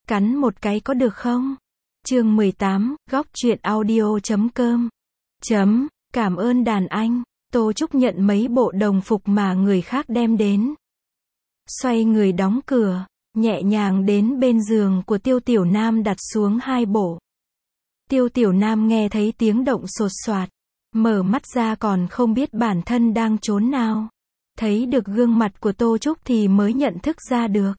Cắn một cái có được không? Chương 18, góc truyện audio.com. Cảm ơn đàn anh. Tô Trúc nhận mấy bộ đồng phục mà người khác đem đến. Xoay người đóng cửa, nhẹ nhàng đến bên giường của Tiêu Tiểu Nam đặt xuống 2 bộ. Tiêu Tiểu Nam nghe thấy tiếng động sột soạt, mở mắt ra còn không biết bản thân đang trốn nào. Thấy được gương mặt của Tô Trúc thì mới nhận thức ra được.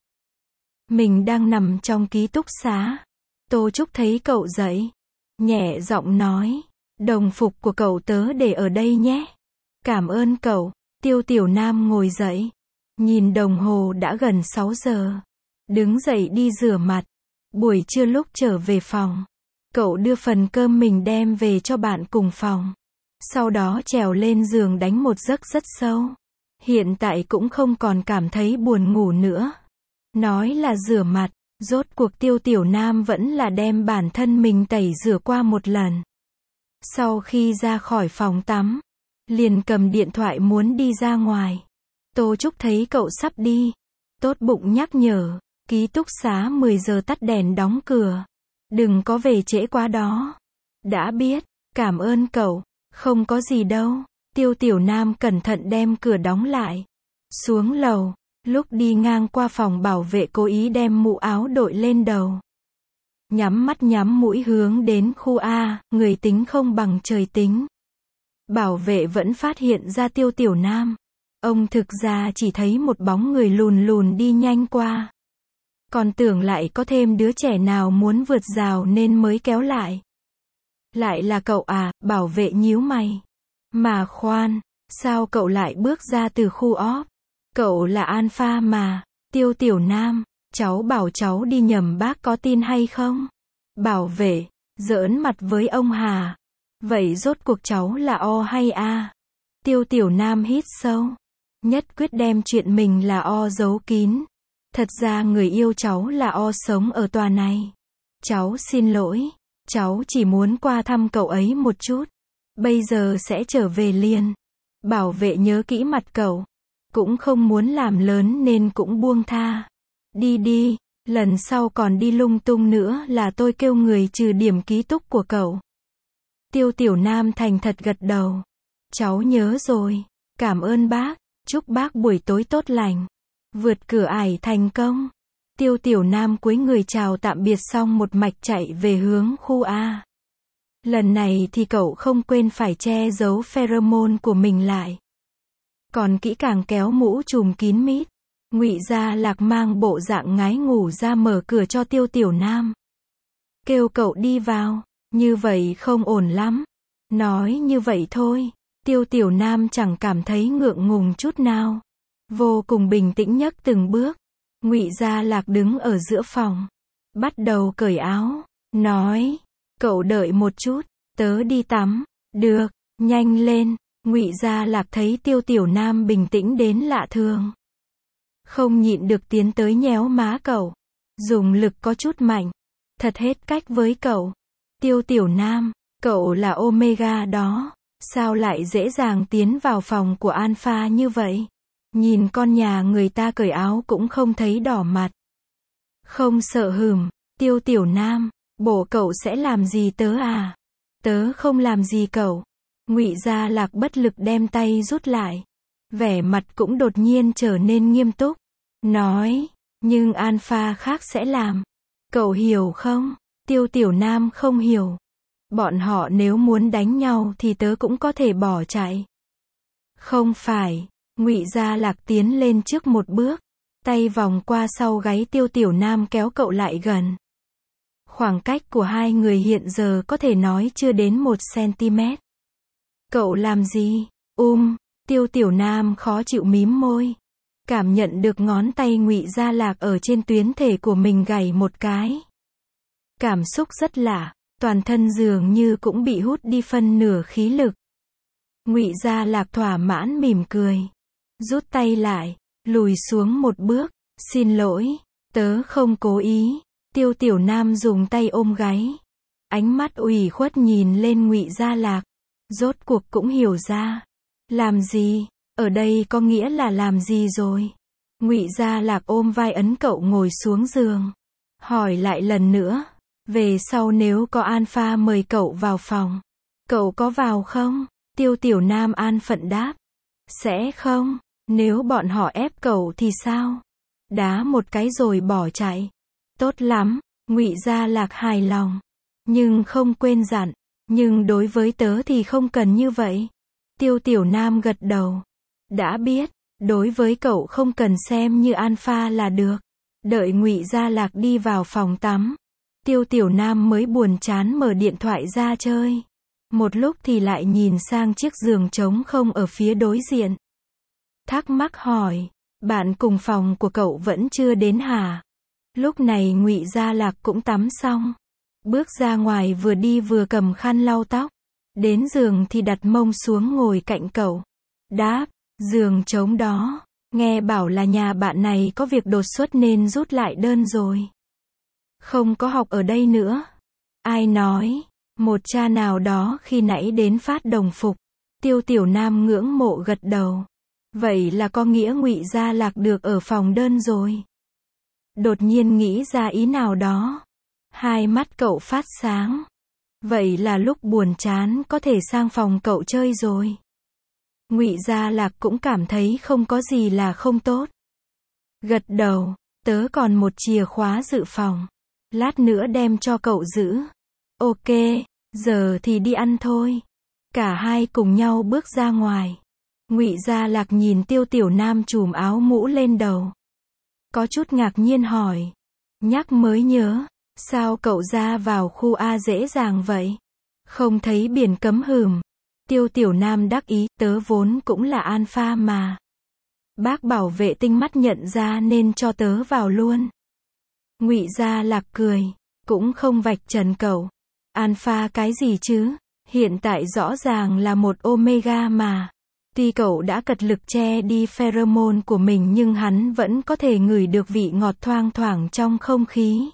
Mình đang nằm trong ký túc xá. Tô Trúc thấy cậu dậy, nhẹ giọng nói, đồng phục của cậu tớ để ở đây nhé. Cảm ơn cậu. Tiêu Tiểu Nam ngồi dậy, nhìn đồng hồ đã gần 6 giờ. Đứng dậy đi rửa mặt. Buổi trưa lúc trở về phòng, cậu đưa phần cơm mình đem về cho bạn cùng phòng. Sau đó trèo lên giường đánh một giấc rất sâu. Hiện tại cũng không còn cảm thấy buồn ngủ nữa. Nói là rửa mặt, rốt cuộc Tiêu Tiểu Nam vẫn là đem bản thân mình tẩy rửa qua một lần. Sau khi ra khỏi phòng tắm, liền cầm điện thoại muốn đi ra ngoài. Tô Trúc thấy cậu sắp đi, tốt bụng nhắc nhở, ký túc xá 10 giờ tắt đèn đóng cửa. Đừng có về trễ quá đó. Đã biết, cảm ơn cậu, không có gì đâu. Tiêu Tiểu Nam cẩn thận đem cửa đóng lại. Xuống lầu, lúc đi ngang qua phòng bảo vệ cố ý đem mũ áo đội lên đầu. Nhắm mắt nhắm mũi hướng đến khu A, người tính không bằng trời tính. Bảo vệ vẫn phát hiện ra Tiêu Tiểu Nam. Ông thực ra chỉ thấy một bóng người lùn lùn đi nhanh qua. Còn tưởng lại có thêm đứa trẻ nào muốn vượt rào nên mới kéo lại. Lại là cậu à, bảo vệ nhíu mày. Mà khoan, sao cậu lại bước ra từ khu off? Cậu là Alpha mà. Tiêu Tiểu Nam, cháu bảo cháu đi nhầm bác có tin hay không? Bảo vệ, giỡn mặt với ông Hà. Vậy rốt cuộc cháu là O hay A? Tiêu Tiểu Nam hít sâu. Nhất quyết đem chuyện mình là O giấu kín. Thật ra người yêu cháu là O sống ở tòa này. Cháu xin lỗi. Cháu chỉ muốn qua thăm cậu ấy một chút. Bây giờ sẽ trở về liền. Bảo vệ nhớ kỹ mặt cậu. Cũng không muốn làm lớn nên cũng buông tha. Đi đi, lần sau còn đi lung tung nữa là tôi kêu người trừ điểm ký túc của cậu. Tiêu Tiểu Nam thành thật gật đầu. Cháu nhớ rồi. Cảm ơn bác. Chúc bác buổi tối tốt lành. Vượt cửa ải thành công. Tiêu Tiểu Nam cúi người chào tạm biệt xong một mạch chạy về hướng khu A. Lần này thì cậu không quên phải che giấu pheromone của mình lại. Còn kỹ càng kéo mũ trùm kín mít. Ngụy Gia Lạc mang bộ dạng ngái ngủ ra mở cửa cho Tiêu Tiểu Nam. Kêu cậu đi vào. Như vậy không ổn lắm. Nói như vậy thôi. Tiêu Tiểu Nam chẳng cảm thấy ngượng ngùng chút nào. Vô cùng bình tĩnh nhấc từng bước. Ngụy Gia Lạc đứng ở giữa phòng. Bắt đầu cởi áo. Nói. Cậu đợi một chút. Tớ đi tắm. Được. Nhanh lên. Ngụy Gia Lạc thấy Tiêu Tiểu Nam bình tĩnh đến lạ thường. Không nhịn được tiến tới nhéo má cậu. Dùng lực có chút mạnh. Thật hết cách với cậu. Tiêu Tiểu Nam. Cậu là Omega đó. Sao lại dễ dàng tiến vào phòng của Alpha như vậy? Nhìn con nhà người ta cởi áo cũng không thấy đỏ mặt. Không sợ hửm. Tiêu Tiểu Nam. Bộ cậu sẽ làm gì tớ à? Tớ không làm gì cậu. Ngụy Gia Lạc bất lực đem tay rút lại. Vẻ mặt cũng đột nhiên trở nên nghiêm túc. Nói. Nhưng Alpha khác sẽ làm. Cậu hiểu không? Tiêu Tiểu Nam không hiểu. Bọn họ nếu muốn đánh nhau thì tớ cũng có thể bỏ chạy. Không phải. Ngụy Gia Lạc tiến lên trước một bước. Tay vòng qua sau gáy Tiêu Tiểu Nam kéo cậu lại gần. Khoảng cách của hai người hiện giờ có thể nói chưa đến 1 cm. Cậu làm gì? Tiêu Tiểu Nam khó chịu mím môi. Cảm nhận được ngón tay Ngụy Gia Lạc ở trên tuyến thể của mình gảy một cái. Cảm xúc rất lạ, toàn thân dường như cũng bị hút đi phân nửa khí lực. Ngụy Gia Lạc thỏa mãn mỉm cười. Rút tay lại, lùi xuống một bước. Xin lỗi, tớ không cố ý. Tiêu Tiểu Nam dùng tay ôm gáy. Ánh mắt ủy khuất nhìn lên Ngụy Gia Lạc. Rốt cuộc cũng hiểu ra. Làm gì? Ở đây có nghĩa là làm gì rồi? Ngụy Gia Lạc ôm vai ấn cậu ngồi xuống giường. Hỏi lại lần nữa. Về sau nếu có Alpha mời cậu vào phòng, cậu có vào không? Tiêu Tiểu Nam an phận đáp. Sẽ không. Nếu bọn họ ép cậu thì sao? Đá một cái rồi bỏ chạy. Tốt lắm. Ngụy Gia Lạc hài lòng. Nhưng không quên dặn. Nhưng đối với tớ thì không cần như vậy. Tiêu Tiểu Nam gật đầu. Đã biết. Đối với cậu không cần xem như Alpha là được. Đợi Ngụy Gia Lạc đi vào phòng tắm, Tiêu Tiểu Nam mới buồn chán mở điện thoại ra chơi. Một lúc thì lại nhìn sang chiếc giường trống không ở phía đối diện. Thắc mắc hỏi, bạn cùng phòng của cậu vẫn chưa đến hả? Lúc này Ngụy Gia Lạc cũng tắm xong. Bước ra ngoài vừa đi vừa cầm khăn lau tóc. Đến giường thì đặt mông xuống ngồi cạnh cậu. Đáp, giường trống đó. Nghe bảo là nhà bạn này có việc đột xuất nên rút lại đơn rồi. Không có học ở đây nữa. Ai nói? Một cha nào đó khi nãy đến phát đồng phục. Tiêu Tiểu Nam ngưỡng mộ gật đầu. Vậy là có nghĩa Ngụy Gia Lạc được ở phòng đơn rồi. Đột nhiên nghĩ ra ý nào đó. Hai mắt cậu phát sáng. Vậy là lúc buồn chán có thể sang phòng cậu chơi rồi. Ngụy Gia Lạc cũng cảm thấy không có gì là không tốt. Gật đầu, tớ còn một chìa khóa dự phòng. Lát nữa đem cho cậu giữ. Ok, giờ thì đi ăn thôi. Cả hai cùng nhau bước ra ngoài. Ngụy Gia Lạc nhìn Tiêu Tiểu Nam chùm áo mũ lên đầu. Có chút ngạc nhiên hỏi. Nhắc mới nhớ, sao cậu ra vào khu A dễ dàng vậy? Không thấy biển cấm hửm. Tiêu Tiểu Nam đắc ý, tớ vốn cũng là Alpha mà. Bác bảo vệ tinh mắt nhận ra nên cho tớ vào luôn. Ngụy Gia Lạc cười, cũng không vạch trần cậu. Alpha cái gì chứ? Hiện tại rõ ràng là một Omega mà. Tuy cậu đã cật lực che đi pheromone của mình nhưng hắn vẫn có thể ngửi được vị ngọt thoang thoảng trong không khí.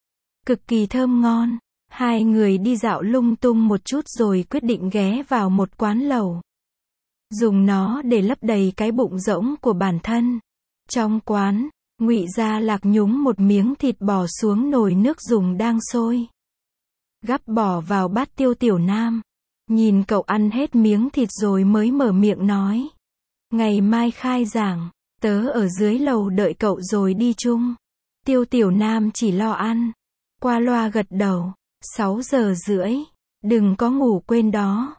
Cực kỳ thơm ngon. Hai người đi dạo lung tung một chút rồi quyết định ghé vào một quán lẩu. Dùng nó để lấp đầy cái bụng rỗng của bản thân. Trong quán, Ngụy Gia Lạc nhúng một miếng thịt bò xuống nồi nước dùng đang sôi. Gắp bỏ vào bát Tiêu Tiểu Nam. Nhìn cậu ăn hết miếng thịt rồi mới mở miệng nói. Ngày mai khai giảng, tớ ở dưới lầu đợi cậu rồi đi chung. Tiêu Tiểu Nam chỉ lo ăn. Qua loa gật đầu. 6:30. Đừng có ngủ quên đó.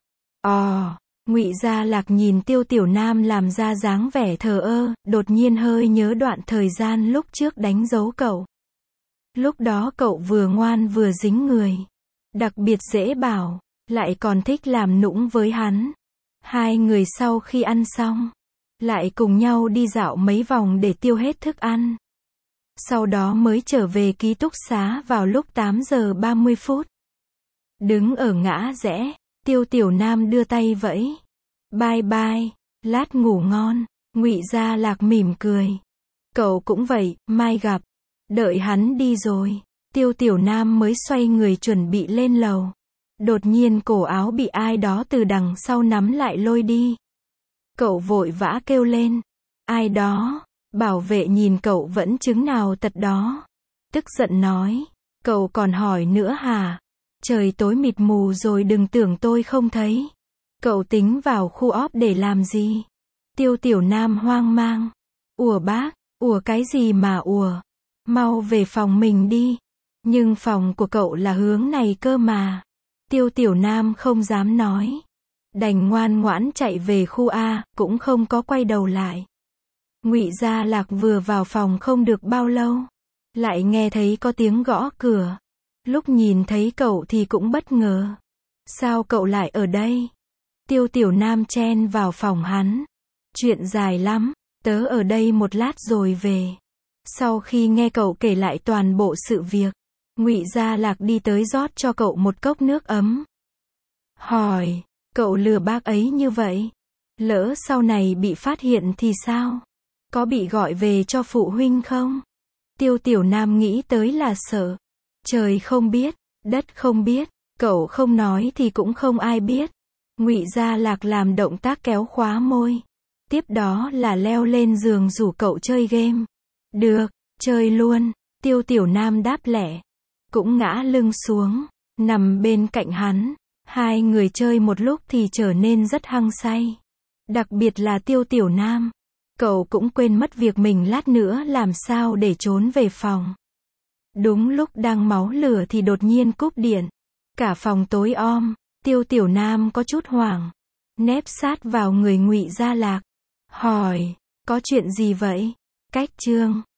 Ngụy Gia Lạc nhìn Tiêu Tiểu Nam làm ra dáng vẻ thờ ơ, đột nhiên hơi nhớ đoạn thời gian lúc trước đánh dấu cậu. Lúc đó cậu vừa ngoan vừa dính người. Đặc biệt dễ bảo, lại còn thích làm nũng với hắn. Hai người sau khi ăn xong, lại cùng nhau đi dạo mấy vòng để tiêu hết thức ăn. Sau đó mới trở về ký túc xá vào lúc 8:30. Đứng ở ngã rẽ, Tiêu Tiểu Nam đưa tay vẫy. Bye bye, lát ngủ ngon. Ngụy Gia Lạc mỉm cười. Cậu cũng vậy, mai gặp. Đợi hắn đi rồi, Tiêu Tiểu Nam mới xoay người chuẩn bị lên lầu. Đột nhiên cổ áo bị ai đó từ đằng sau nắm lại lôi đi. Cậu vội vã kêu lên. Ai đó? Bảo vệ nhìn cậu vẫn chứng nào tật đó. Tức giận nói. Cậu còn hỏi nữa hả? Trời tối mịt mù rồi đừng tưởng tôi không thấy. Cậu tính vào khu óp để làm gì? Tiêu Tiểu Nam hoang mang. Ủa bác, ủa cái gì mà ủa? Mau về phòng mình đi. Nhưng phòng của cậu là hướng này cơ mà. Tiêu Tiểu Nam không dám nói. Đành ngoan ngoãn chạy về khu A, cũng không có quay đầu lại. Ngụy Gia Lạc vừa vào phòng không được bao lâu, lại nghe thấy có tiếng gõ cửa. Lúc nhìn thấy cậu thì cũng bất ngờ. Sao cậu lại ở đây? Tiêu Tiểu Nam chen vào phòng hắn. Chuyện dài lắm, tớ ở đây một lát rồi về. Sau khi nghe cậu kể lại toàn bộ sự việc, Ngụy Gia Lạc đi tới rót cho cậu một cốc nước ấm. Hỏi, cậu lừa bác ấy như vậy? Lỡ sau này bị phát hiện thì sao? Có bị gọi về cho phụ huynh không? Tiêu Tiểu Nam nghĩ tới là sợ. Trời không biết, đất không biết, cậu không nói thì cũng không ai biết. Ngụy Gia Lạc làm động tác kéo khóa môi. Tiếp đó là leo lên giường rủ cậu chơi game. Được, chơi luôn. Tiêu Tiểu Nam đáp lẹ. Cũng ngã lưng xuống, nằm bên cạnh hắn. Hai người chơi một lúc thì trở nên rất hăng say. Đặc biệt là Tiêu Tiểu Nam. Cậu cũng quên mất việc mình lát nữa làm sao để trốn về phòng. Đúng lúc đang máu lửa thì đột nhiên cúp điện. Cả phòng tối om. Tiêu Tiểu Nam có chút hoảng. Nép sát vào người Ngụy Gia Lạc. Hỏi, có chuyện gì vậy? Cách chương